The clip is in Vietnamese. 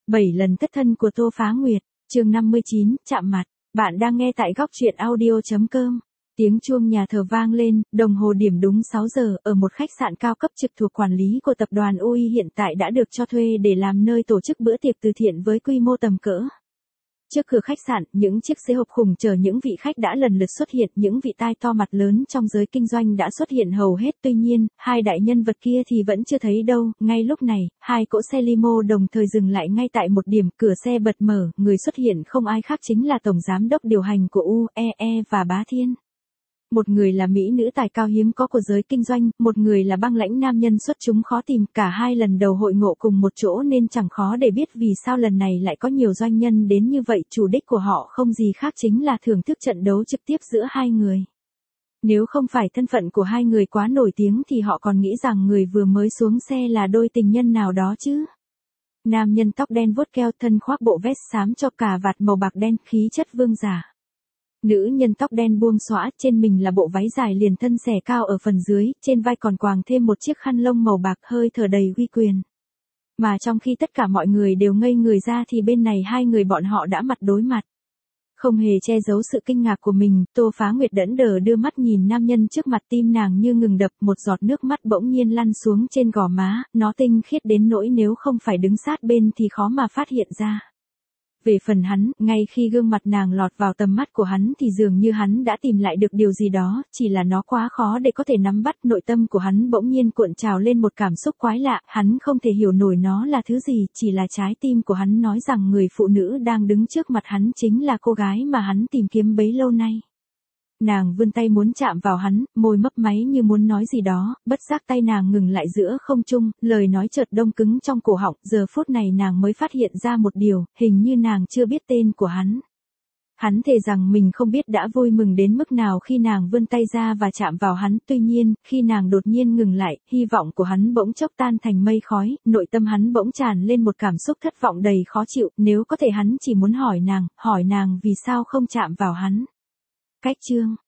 7 lần thất thân của Tô Phá Nguyệt, chương 59, chạm mặt. Bạn đang nghe tại góc truyện audio.com. Tiếng chuông nhà thờ vang lên, đồng hồ điểm đúng 6 giờ, ở một khách sạn cao cấp trực thuộc quản lý của tập đoàn UI hiện tại đã được cho thuê để làm nơi tổ chức bữa tiệc từ thiện với quy mô tầm cỡ. Trước cửa khách sạn, những chiếc xe hộp khủng chờ những vị khách đã lần lượt xuất hiện, những vị tai to mặt lớn trong giới kinh doanh đã xuất hiện hầu hết, tuy nhiên, hai đại nhân vật kia thì vẫn chưa thấy đâu. Ngay lúc này, hai cỗ xe limo đồng thời dừng lại ngay tại một điểm, cửa xe bật mở, người xuất hiện không ai khác chính là tổng giám đốc điều hành của UEE và Bá Thiên. Một người là mỹ nữ tài cao hiếm có của giới kinh doanh, một người là băng lãnh nam nhân xuất chúng khó tìm, cả hai lần đầu hội ngộ cùng một chỗ nên chẳng khó để biết vì sao lần này lại có nhiều doanh nhân đến như vậy. Chủ đích của họ không gì khác chính là thưởng thức trận đấu trực tiếp giữa hai người. Nếu không phải thân phận của hai người quá nổi tiếng thì họ còn nghĩ rằng người vừa mới xuống xe là đôi tình nhân nào đó chứ. Nam nhân tóc đen vuốt keo, thân khoác bộ vest xám cho cà vạt màu bạc đen, khí chất vương giả. Nữ nhân tóc đen buông xõa, trên mình là bộ váy dài liền thân xẻ cao ở phần dưới, trên vai còn quàng thêm một chiếc khăn lông màu bạc, hơi thở đầy uy quyền. Mà trong khi tất cả mọi người đều ngây người ra thì bên này hai người bọn họ đã mặt đối mặt. Không hề che giấu sự kinh ngạc của mình, Tô Phá Nguyệt đẫn đờ đưa mắt nhìn nam nhân trước mặt, tim nàng như ngừng đập, một giọt nước mắt bỗng nhiên lăn xuống trên gò má, nó tinh khiết đến nỗi nếu không phải đứng sát bên thì khó mà phát hiện ra. Về phần hắn, ngay khi gương mặt nàng lọt vào tầm mắt của hắn thì dường như hắn đã tìm lại được điều gì đó, chỉ là nó quá khó để có thể nắm bắt. Nội tâm của hắn bỗng nhiên cuộn trào lên một cảm xúc quái lạ, hắn không thể hiểu nổi nó là thứ gì, chỉ là trái tim của hắn nói rằng người phụ nữ đang đứng trước mặt hắn chính là cô gái mà hắn tìm kiếm bấy lâu nay. Nàng vươn tay muốn chạm vào hắn, môi mấp máy như muốn nói gì đó, bất giác tay nàng ngừng lại giữa không trung, lời nói chợt đông cứng trong cổ họng. Giờ phút này nàng mới phát hiện ra một điều, hình như nàng chưa biết tên của hắn. Hắn thề rằng mình không biết đã vui mừng đến mức nào khi nàng vươn tay ra và chạm vào hắn, tuy nhiên, khi nàng đột nhiên ngừng lại, hy vọng của hắn bỗng chốc tan thành mây khói, nội tâm hắn bỗng tràn lên một cảm xúc thất vọng đầy khó chịu, nếu có thể hắn chỉ muốn hỏi nàng vì sao không chạm vào hắn. Cách chương